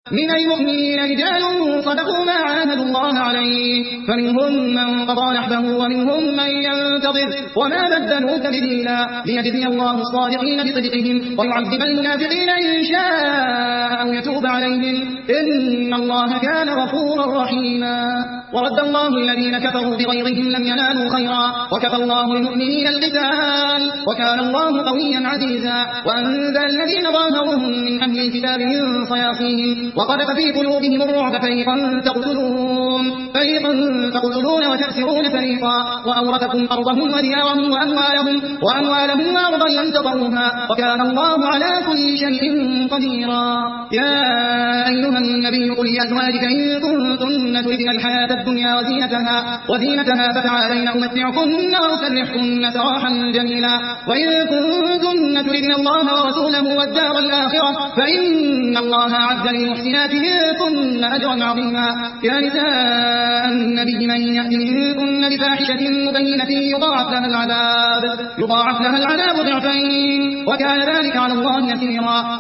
من المؤمنين رجال صدقوا ما عاهدوا الله عليه فمنهم من قضى نحبه ومنهم من ينتظر وما بدلوا تبديلا ليجزي الله الصادقين بصدقهم ويعذب المنافقين إن شاء أو يتوب عليهم إن الله كان غفورا رحيما. ورد الله الذين كفروا بغيظهم لم ينالوا خيرا وكفى الله المؤمنين القتال وكان الله قويا عزيزا. وأنزل الذين ظاهرهم من أهل الكتاب من صياصيهم وقذف في قلوبهم الرعب فريقا تقتلون وتأسرون فريقا وأورثكم أرضهم وديارهم وأموالهم وأرضا لم تطروها وكان الله على كل شيء قديرا. يا أيها النبي قل لأزواجك إن كنتن تردن الحياة الدنيا وزينتها فتعالين أمتعكن وأسرحكن سراحا جميلا. وإن كنتن تردن الله ورسوله والدار الآخرة فإن الله أعد للمحسنات منكن أجرا عظيما. يا نساء النبي من يأت منكن بفاحشة مبينة يضاعف لها العذاب ضعفين وكان ذلك على الله يسيرا.